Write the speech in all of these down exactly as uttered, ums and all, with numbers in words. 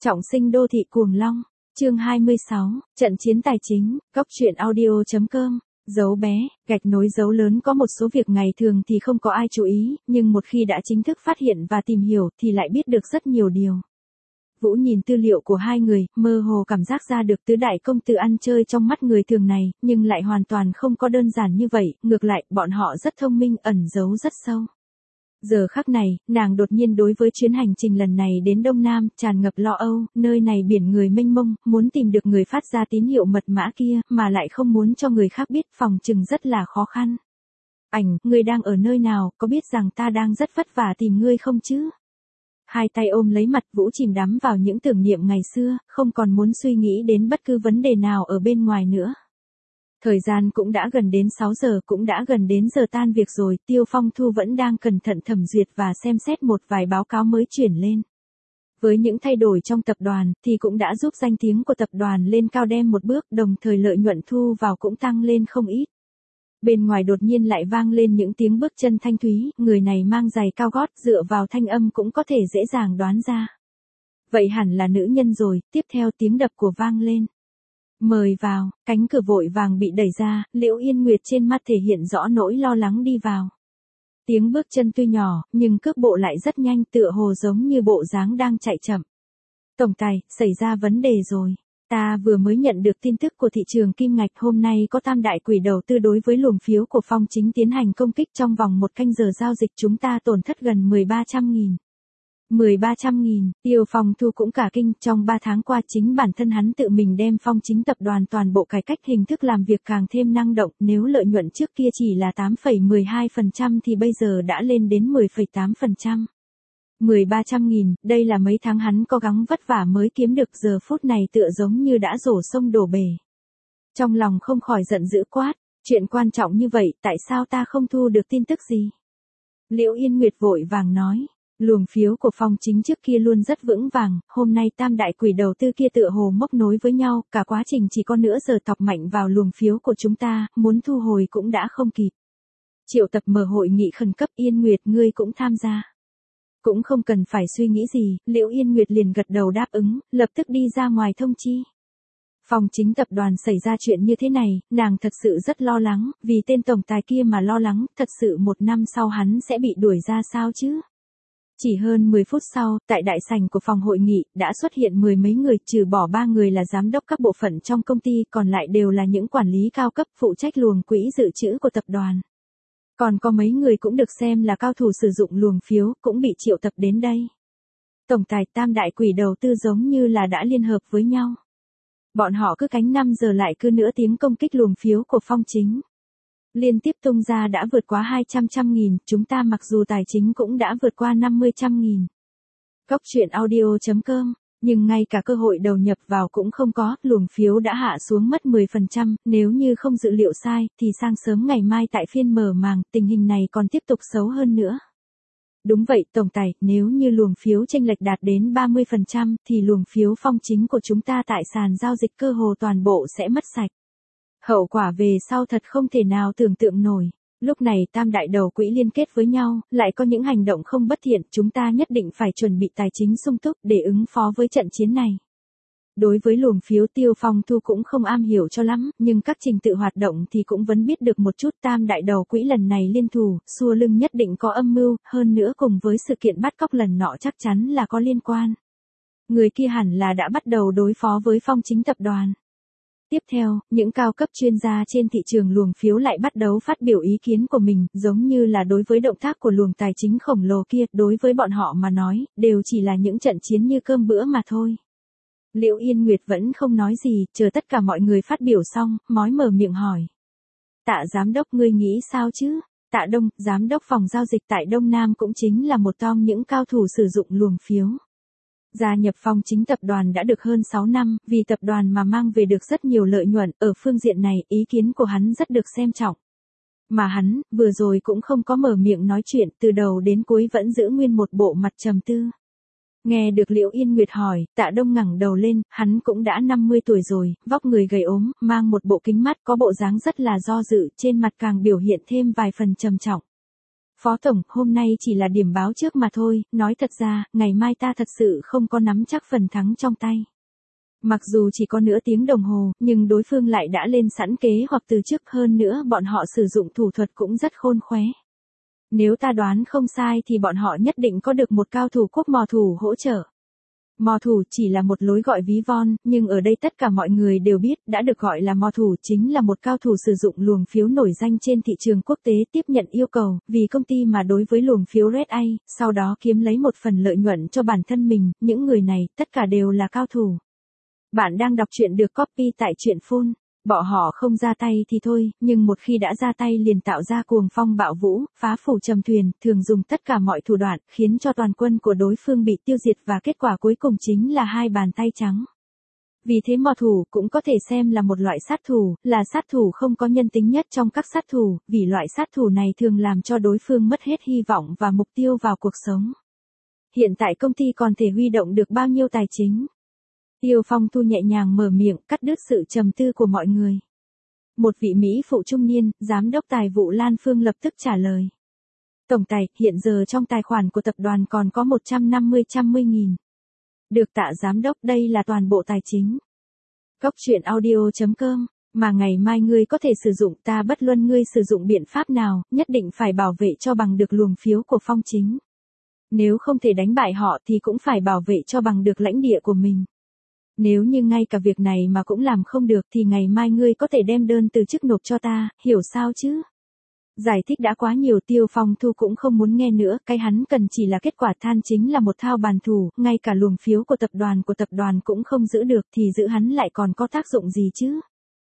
Trọng sinh đô thị cuồng long, chương hai mươi sáu, trận chiến tài chính, góc truyện audio.com, dấu bé, gạch nối dấu lớn có một số việc ngày thường thì không có ai chú ý, nhưng một khi đã chính thức phát hiện và tìm hiểu thì lại biết được rất nhiều điều. Vũ nhìn tư liệu của hai người, mơ hồ cảm giác ra được tứ đại công tử ăn chơi trong mắt người thường này, nhưng lại hoàn toàn không có đơn giản như vậy, ngược lại, bọn họ rất thông minh, ẩn giấu rất sâu. Giờ khắc này, nàng đột nhiên đối với chuyến hành trình lần này đến Đông Nam, tràn ngập lo âu, nơi này biển người mênh mông, muốn tìm được người phát ra tín hiệu mật mã kia, mà lại không muốn cho người khác biết, phòng chừng rất là khó khăn. Ảnh, ngươi đang ở nơi nào, có biết rằng ta đang rất vất vả tìm ngươi không chứ? Hai tay ôm lấy mặt, Vũ chìm đắm vào những tưởng niệm ngày xưa, không còn muốn suy nghĩ đến bất cứ vấn đề nào ở bên ngoài nữa. Thời gian cũng đã gần đến sáu giờ, cũng đã gần đến giờ tan việc rồi, Tiêu Phong Thu vẫn đang cẩn thận thẩm duyệt và xem xét một vài báo cáo mới chuyển lên. Với những thay đổi trong tập đoàn, thì cũng đã giúp danh tiếng của tập đoàn lên cao đem một bước, đồng thời lợi nhuận thu vào cũng tăng lên không ít. Bên ngoài đột nhiên lại vang lên những tiếng bước chân thanh thúy, người này mang giày cao gót, dựa vào thanh âm cũng có thể dễ dàng đoán ra. Vậy hẳn là nữ nhân rồi, tiếp theo tiếng đập của vang lên. Mời vào, cánh cửa vội vàng bị đẩy ra, Liễu Yên Nguyệt trên mặt thể hiện rõ nỗi lo lắng đi vào. Tiếng bước chân tuy nhỏ, nhưng cước bộ lại rất nhanh, tựa hồ giống như bộ dáng đang chạy chậm. Tổng tài, xảy ra vấn đề rồi. Ta vừa mới nhận được tin tức của thị trường kim ngạch, hôm nay có tam đại quỷ đầu tư đối với luồng phiếu của Phong Chính tiến hành công kích, trong vòng một canh giờ giao dịch chúng ta tổn thất gần mười ba trăm nghìn. mười ba trăm nghìn, Tiêu Phong Thu cũng cả kinh, trong ba tháng qua chính bản thân hắn tự mình đem Phong Chính tập đoàn toàn bộ cải cách hình thức làm việc càng thêm năng động, nếu lợi nhuận trước kia chỉ là tám phẩy mười hai phần trăm thì bây giờ đã lên đến mười phẩy tám phần trăm. mười ba trăm nghìn, đây là mấy tháng hắn cố gắng vất vả mới kiếm được, giờ phút này tựa giống như đã đổ sông đổ bể. Trong lòng không khỏi giận dữ quát, chuyện quan trọng như vậy, tại sao ta không thu được tin tức gì? Liễu Yên Nguyệt vội vàng nói. Luồng phiếu của Phong Chính trước kia luôn rất vững vàng, hôm nay tam đại quỷ đầu tư kia tựa hồ móc nối với nhau, cả quá trình chỉ có nửa giờ tọc mạnh vào luồng phiếu của chúng ta, muốn thu hồi cũng đã không kịp. Triệu tập mở hội nghị khẩn cấp, Yên Nguyệt ngươi cũng tham gia. Cũng không cần phải suy nghĩ gì, Liễu Yên Nguyệt liền gật đầu đáp ứng, lập tức đi ra ngoài thông chi. Phong Chính tập đoàn xảy ra chuyện như thế này, nàng thật sự rất lo lắng, vì tên tổng tài kia mà lo lắng, thật sự một năm sau hắn sẽ bị đuổi ra sao chứ? Chỉ hơn mười phút sau, tại đại sảnh của phòng hội nghị, đã xuất hiện mười mấy người, trừ bỏ ba người là giám đốc các bộ phận trong công ty, còn lại đều là những quản lý cao cấp phụ trách luồng quỹ dự trữ của tập đoàn. Còn có mấy người cũng được xem là cao thủ sử dụng luồng phiếu, cũng bị triệu tập đến đây. Tổng tài tam đại quỷ đầu tư giống như là đã liên hợp với nhau. Bọn họ cứ cánh năm giờ lại cứ nửa tiếng công kích luồng phiếu của Phong Chính. Liên tiếp tung ra đã vượt quá hai trăm trăm nghìn, chúng ta mặc dù tài chính cũng đã vượt qua năm mươi trăm nghìn. Góc truyện audio.com, nhưng ngay cả cơ hội đầu nhập vào cũng không có, luồng phiếu đã hạ xuống mất mười phần trăm, nếu như không dự liệu sai, thì sang sớm ngày mai tại phiên mở màng, tình hình này còn tiếp tục xấu hơn nữa. Đúng vậy, tổng tài, nếu như luồng phiếu chênh lệch đạt đến ba mươi phần trăm, thì luồng phiếu Phong Chính của chúng ta tại sàn giao dịch cơ hồ toàn bộ sẽ mất sạch. Hậu quả về sau thật không thể nào tưởng tượng nổi. Lúc này tam đại đầu quỹ liên kết với nhau, lại có những hành động không bất thiện, chúng ta nhất định phải chuẩn bị tài chính sung túc để ứng phó với trận chiến này. Đối với luồng phiếu Tiêu Phong Thu cũng không am hiểu cho lắm, nhưng các trình tự hoạt động thì cũng vẫn biết được một chút. Tam đại đầu quỹ lần này liên thủ, xua lưng nhất định có âm mưu, hơn nữa cùng với sự kiện bắt cóc lần nọ chắc chắn là có liên quan. Người kia hẳn là đã bắt đầu đối phó với Phong Chính tập đoàn. Tiếp theo, những cao cấp chuyên gia trên thị trường luồng phiếu lại bắt đầu phát biểu ý kiến của mình, giống như là đối với động tác của luồng tài chính khổng lồ kia, đối với bọn họ mà nói, đều chỉ là những trận chiến như cơm bữa mà thôi. Liễu Yên Nguyệt vẫn không nói gì, chờ tất cả mọi người phát biểu xong, mói mở miệng hỏi. Tạ giám đốc ngươi nghĩ sao chứ? Tạ Đông, giám đốc phòng giao dịch tại Đông Nam cũng chính là một trong những cao thủ sử dụng luồng phiếu. Gia nhập Phong Chính tập đoàn đã được hơn sáu năm, vì tập đoàn mà mang về được rất nhiều lợi nhuận, ở phương diện này, ý kiến của hắn rất được xem trọng. Mà hắn, vừa rồi cũng không có mở miệng nói chuyện, từ đầu đến cuối vẫn giữ nguyên một bộ mặt trầm tư. Nghe được Liễu Yên Nguyệt hỏi, Tạ Đông ngẩng đầu lên, hắn cũng đã năm mươi tuổi rồi, vóc người gầy ốm, mang một bộ kính mắt có bộ dáng rất là do dự, trên mặt càng biểu hiện thêm vài phần trầm trọng. Phó Tổng, hôm nay chỉ là điểm báo trước mà thôi, nói thật ra, ngày mai ta thật sự không có nắm chắc phần thắng trong tay. Mặc dù chỉ có nửa tiếng đồng hồ, nhưng đối phương lại đã lên sẵn kế hoạch từ trước, hơn nữa bọn họ sử dụng thủ thuật cũng rất khôn khéo. Nếu ta đoán không sai thì bọn họ nhất định có được một cao thủ quốc mò thủ hỗ trợ. Mò thủ chỉ là một lối gọi ví von, nhưng ở đây tất cả mọi người đều biết, đã được gọi là mò thủ chính là một cao thủ sử dụng luồng phiếu nổi danh trên thị trường quốc tế tiếp nhận yêu cầu, vì công ty mà đối với luồng phiếu Red A, sau đó kiếm lấy một phần lợi nhuận cho bản thân mình, những người này, tất cả đều là cao thủ. Bạn đang đọc truyện được copy tại truyện phun. Bỏ họ không ra tay thì thôi, nhưng một khi đã ra tay liền tạo ra cuồng phong bạo vũ, phá phủ trầm thuyền, thường dùng tất cả mọi thủ đoạn, khiến cho toàn quân của đối phương bị tiêu diệt và kết quả cuối cùng chính là hai bàn tay trắng. Vì thế mò thủ cũng có thể xem là một loại sát thủ, là sát thủ không có nhân tính nhất trong các sát thủ, vì loại sát thủ này thường làm cho đối phương mất hết hy vọng và mục tiêu vào cuộc sống. Hiện tại công ty còn thể huy động được bao nhiêu tài chính? Tiêu Phong Thu nhẹ nhàng mở miệng, cắt đứt sự trầm tư của mọi người. Một vị Mỹ phụ trung niên, giám đốc tài vụ Lan Phương lập tức trả lời. Tổng tài, hiện giờ trong tài khoản của tập đoàn còn có một trăm năm mươi trăm mươi nghìn. Được tạ giám đốc, đây là toàn bộ tài chính. Cóc truyện audio chấm com, mà ngày mai ngươi có thể sử dụng, ta bất luận ngươi sử dụng biện pháp nào, nhất định phải bảo vệ cho bằng được luồng phiếu của Phong Chính. Nếu không thể đánh bại họ thì cũng phải bảo vệ cho bằng được lãnh địa của mình. Nếu như ngay cả việc này mà cũng làm không được thì ngày mai ngươi có thể đem đơn từ chức nộp cho ta, hiểu sao chứ? Giải thích đã quá nhiều, Tiêu Phong Thu cũng không muốn nghe nữa, cái hắn cần chỉ là kết quả, than chính là một thao bàn thủ, ngay cả luồng phiếu của tập đoàn của tập đoàn cũng không giữ được thì giữ hắn lại còn có tác dụng gì chứ?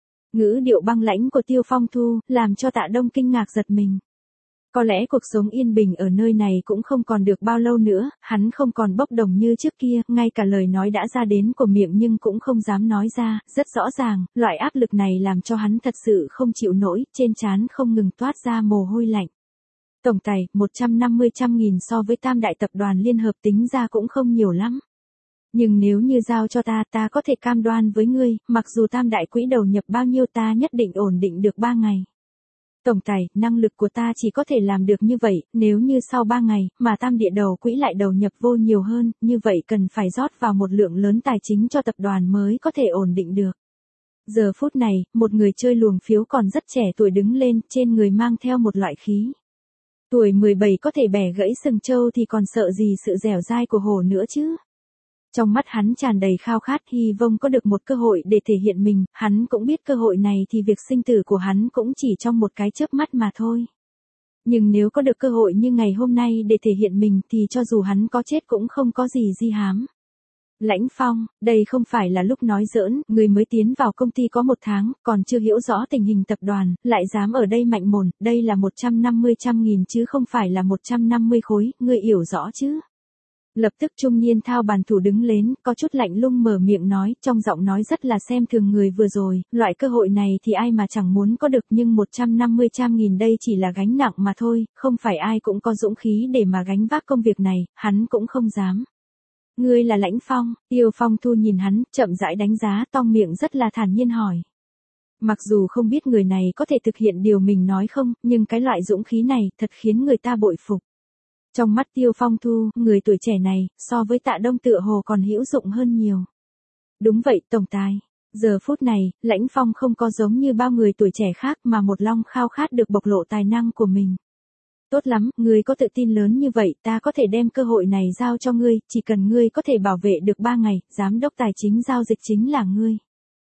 Ngữ điệu băng lãnh của Tiêu Phong Thu, làm cho Tạ Đông kinh ngạc giật mình. Có lẽ cuộc sống yên bình ở nơi này cũng không còn được bao lâu nữa, hắn không còn bốc đồng như trước kia, ngay cả lời nói đã ra đến của miệng nhưng cũng không dám nói ra, rất rõ ràng, loại áp lực này làm cho hắn thật sự không chịu nổi, trên trán không ngừng toát ra mồ hôi lạnh. Tổng tài, một trăm năm mươi trăm nghìn so với tam đại tập đoàn liên hợp tính ra cũng không nhiều lắm. Nhưng nếu như giao cho ta, ta có thể cam đoan với ngươi, mặc dù tam đại quỹ đầu nhập bao nhiêu ta nhất định ổn định được ba ngày. Tổng tài, năng lực của ta chỉ có thể làm được như vậy, nếu như sau ba ngày, mà tam địa đầu quỹ lại đầu nhập vô nhiều hơn, như vậy cần phải rót vào một lượng lớn tài chính cho tập đoàn mới có thể ổn định được. Giờ phút này, một người chơi luồng phiếu còn rất trẻ tuổi đứng lên, trên người mang theo một loại khí. Tuổi mười bảy có thể bẻ gãy sừng trâu thì còn sợ gì sự dẻo dai của hổ nữa chứ? Trong mắt hắn tràn đầy khao khát, hy vọng có được một cơ hội để thể hiện mình, hắn cũng biết cơ hội này thì việc sinh tử của hắn cũng chỉ trong một cái chớp mắt mà thôi. Nhưng nếu có được cơ hội như ngày hôm nay để thể hiện mình thì cho dù hắn có chết cũng không có gì di hám. Lãnh Phong, đây không phải là lúc nói giỡn, người mới tiến vào công ty có một tháng, còn chưa hiểu rõ tình hình tập đoàn, lại dám ở đây mạnh mồm, đây là một trăm năm mươi trăm nghìn chứ không phải là một trăm năm mươi khối, ngươi hiểu rõ chứ? Lập tức trung niên thao bàn thủ đứng lên, có chút lạnh lùng mở miệng nói, trong giọng nói rất là xem thường người vừa rồi, loại cơ hội này thì ai mà chẳng muốn có được, nhưng một trăm năm mươi trăm nghìn đây chỉ là gánh nặng mà thôi, không phải ai cũng có dũng khí để mà gánh vác công việc này, hắn cũng không dám. Ngươi là Lãnh Phong, Tiêu Phong Thu nhìn hắn, chậm rãi đánh giá, tong miệng rất là thản nhiên hỏi. Mặc dù không biết người này có thể thực hiện điều mình nói không, nhưng cái loại dũng khí này thật khiến người ta bội phục. Trong mắt Tiêu Phong Thu, người tuổi trẻ này, so với Tạ Đông tựa hồ còn hữu dụng hơn nhiều. Đúng vậy, tổng tài. Giờ phút này, Lãnh Phong không có giống như bao người tuổi trẻ khác mà một lòng khao khát được bộc lộ tài năng của mình. Tốt lắm, ngươi có tự tin lớn như vậy, ta có thể đem cơ hội này giao cho ngươi, chỉ cần ngươi có thể bảo vệ được ba ngày, giám đốc tài chính giao dịch chính là ngươi.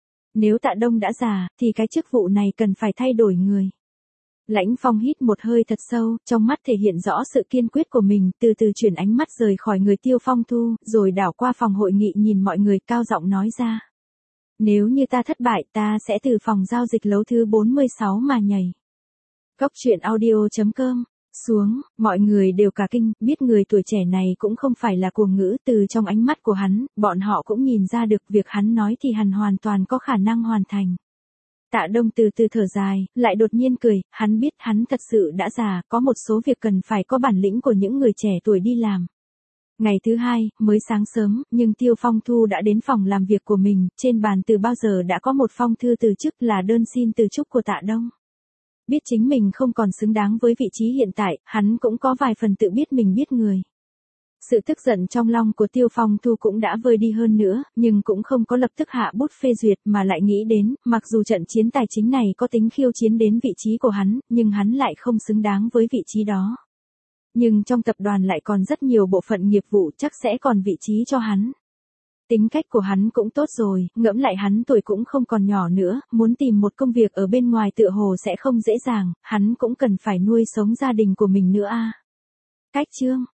Nếu Tạ Đông đã già, thì cái chức vụ này cần phải thay đổi người. Lãnh Phong hít một hơi thật sâu, trong mắt thể hiện rõ sự kiên quyết của mình, từ từ chuyển ánh mắt rời khỏi người Tiêu Phong Thu, rồi đảo qua phòng hội nghị nhìn mọi người, cao giọng nói ra. Nếu như ta thất bại, ta sẽ từ phòng giao dịch lầu thứ bốn mươi sáu mà nhảy. Cóc truyện audio chấm com xuống, mọi người đều cả kinh, biết người tuổi trẻ này cũng không phải là cuồng ngữ, từ trong ánh mắt của hắn, bọn họ cũng nhìn ra được việc hắn nói thì hắn hoàn toàn có khả năng hoàn thành. Tạ Đông từ từ thở dài, lại đột nhiên cười, hắn biết hắn thật sự đã già, có một số việc cần phải có bản lĩnh của những người trẻ tuổi đi làm. Ngày thứ hai, mới sáng sớm, nhưng Tiêu Phong Thu đã đến phòng làm việc của mình, trên bàn từ bao giờ đã có một phong thư từ chức là đơn xin từ chức của Tạ Đông. Biết chính mình không còn xứng đáng với vị trí hiện tại, hắn cũng có vài phần tự biết mình biết người. Sự tức giận trong lòng của Tiêu Phong Thu cũng đã vơi đi hơn nữa, nhưng cũng không có lập tức hạ bút phê duyệt mà lại nghĩ đến, mặc dù trận chiến tài chính này có tính khiêu chiến đến vị trí của hắn, nhưng hắn lại không xứng đáng với vị trí đó. Nhưng trong tập đoàn lại còn rất nhiều bộ phận nghiệp vụ chắc sẽ còn vị trí cho hắn. Tính cách của hắn cũng tốt rồi, ngẫm lại hắn tuổi cũng không còn nhỏ nữa, muốn tìm một công việc ở bên ngoài tựa hồ sẽ không dễ dàng, hắn cũng cần phải nuôi sống gia đình của mình nữa a. Cách chương